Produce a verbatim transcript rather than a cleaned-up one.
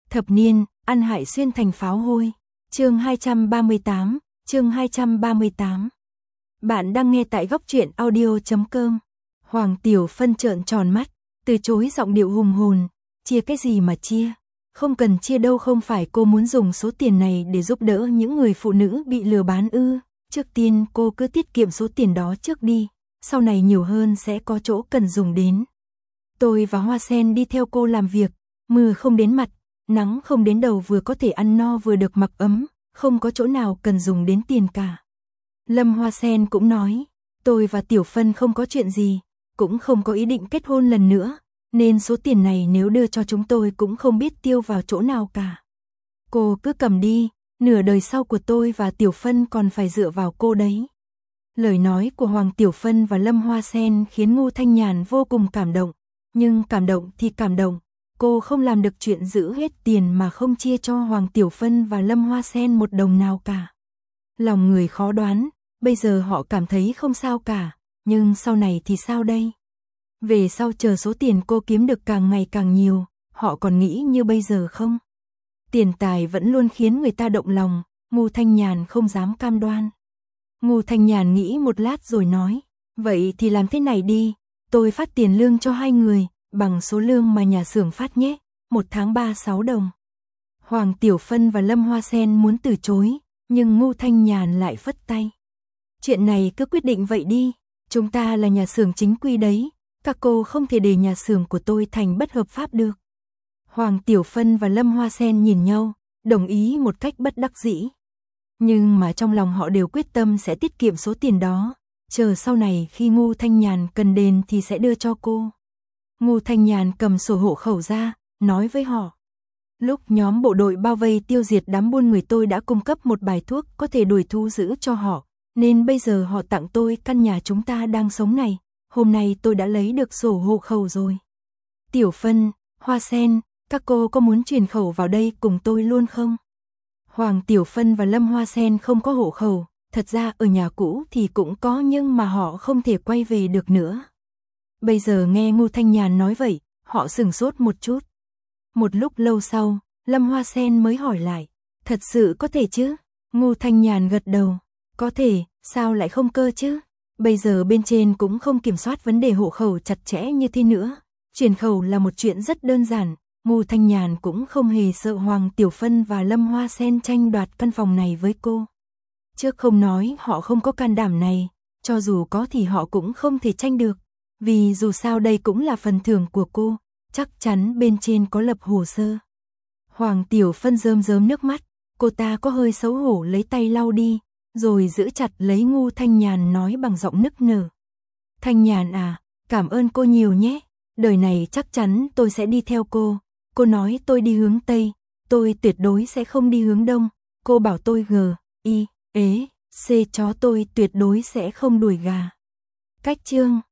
Thập niên, ăn hại xuyên thành pháo hôi. Chương hai trăm ba mươi tám, chương hai trăm ba mươi tám. Bạn đang nghe tại góc truyện audio chấm com. Hoàng Tiểu Phân trợn tròn mắt, từ chối giọng điệu hùng hồn, chia cái gì mà chia? Không cần chia đâu, không phải cô muốn dùng số tiền này để giúp đỡ những người phụ nữ bị lừa bán ư? Trước tiên cô cứ tiết kiệm số tiền đó trước đi, sau này nhiều hơn sẽ có chỗ cần dùng đến. Tôi và Hoa Sen đi theo cô làm việc, mưa không đến mặt, nắng không đến đầu, vừa có thể ăn no vừa được mặc ấm, không có chỗ nào cần dùng đến tiền cả. Lâm Hoa Sen cũng nói, tôi và Tiểu Phân không có chuyện gì, cũng không có ý định kết hôn lần nữa, nên số tiền này nếu đưa cho chúng tôi cũng không biết tiêu vào chỗ nào cả. Cô cứ cầm đi, nửa đời sau của tôi và Tiểu Phân còn phải dựa vào cô đấy. Lời nói của Hoàng Tiểu Phân và Lâm Hoa Sen khiến Ngô Thanh Nhàn vô cùng cảm động, nhưng cảm động thì cảm động, cô không làm được chuyện giữ hết tiền mà không chia cho Hoàng Tiểu Phân và Lâm Hoa Sen một đồng nào cả. Lòng người khó đoán, bây giờ họ cảm thấy không sao cả, nhưng sau này thì sao đây? Về sau chờ số tiền cô kiếm được càng ngày càng nhiều, họ còn nghĩ như bây giờ không? Tiền tài vẫn luôn khiến người ta động lòng, Ngô Thanh Nhàn không dám cam đoan. Ngô Thanh Nhàn nghĩ một lát rồi nói, vậy thì làm thế này đi, tôi phát tiền lương cho hai người, bằng số lương mà nhà xưởng phát nhé, một tháng ba sáu đồng. Hoàng Tiểu Phân và Lâm Hoa Sen muốn từ chối, nhưng Ngô Thanh Nhàn lại phất tay. Chuyện này cứ quyết định vậy đi, chúng ta là nhà xưởng chính quy đấy, các cô không thể để nhà xưởng của tôi thành bất hợp pháp được. Hoàng Tiểu Phân và Lâm Hoa Sen nhìn nhau, đồng ý một cách bất đắc dĩ. Nhưng mà trong lòng họ đều quyết tâm sẽ tiết kiệm số tiền đó, chờ sau này khi Ngô Thanh Nhàn cần đền thì sẽ đưa cho cô. Ngô Thanh Nhàn cầm sổ hộ khẩu ra, nói với họ. Lúc nhóm bộ đội bao vây tiêu diệt đám buôn người, tôi đã cung cấp một bài thuốc có thể đuổi thu giữ cho họ, nên bây giờ họ tặng tôi căn nhà chúng ta đang sống này, hôm nay tôi đã lấy được sổ hộ khẩu rồi. Tiểu Phân, Hoa Sen, các cô có muốn chuyển khẩu vào đây cùng tôi luôn không? Hoàng Tiểu Phân và Lâm Hoa Sen không có hộ khẩu, thật ra ở nhà cũ thì cũng có nhưng mà họ không thể quay về được nữa. Bây giờ nghe Ngô Thanh Nhàn nói vậy, họ sửng sốt một chút. Một lúc lâu sau, Lâm Hoa Sen mới hỏi lại, thật sự có thể chứ? Ngô Thanh Nhàn gật đầu, có thể, sao lại không cơ chứ? Bây giờ bên trên cũng không kiểm soát vấn đề hộ khẩu chặt chẽ như thế nữa. Chuyển khẩu là một chuyện rất đơn giản, Ngô Thanh Nhàn cũng không hề sợ Hoàng Tiểu Phân và Lâm Hoa Sen tranh đoạt căn phòng này với cô. Trước không nói họ không có can đảm này, cho dù có thì họ cũng không thể tranh được, vì dù sao đây cũng là phần thưởng của cô, chắc chắn bên trên có lập hồ sơ. Hoàng Tiểu Phân rơm rớm nước mắt, cô ta có hơi xấu hổ lấy tay lau đi, rồi giữ chặt lấy Ngô Thanh Nhàn nói bằng giọng nức nở. Thanh Nhàn à, cảm ơn cô nhiều nhé, đời này chắc chắn tôi sẽ đi theo cô. Cô nói tôi đi hướng Tây, tôi tuyệt đối sẽ không đi hướng Đông. Cô bảo tôi G, I, ế, C chó, tôi tuyệt đối sẽ không đuổi gà. Cách chương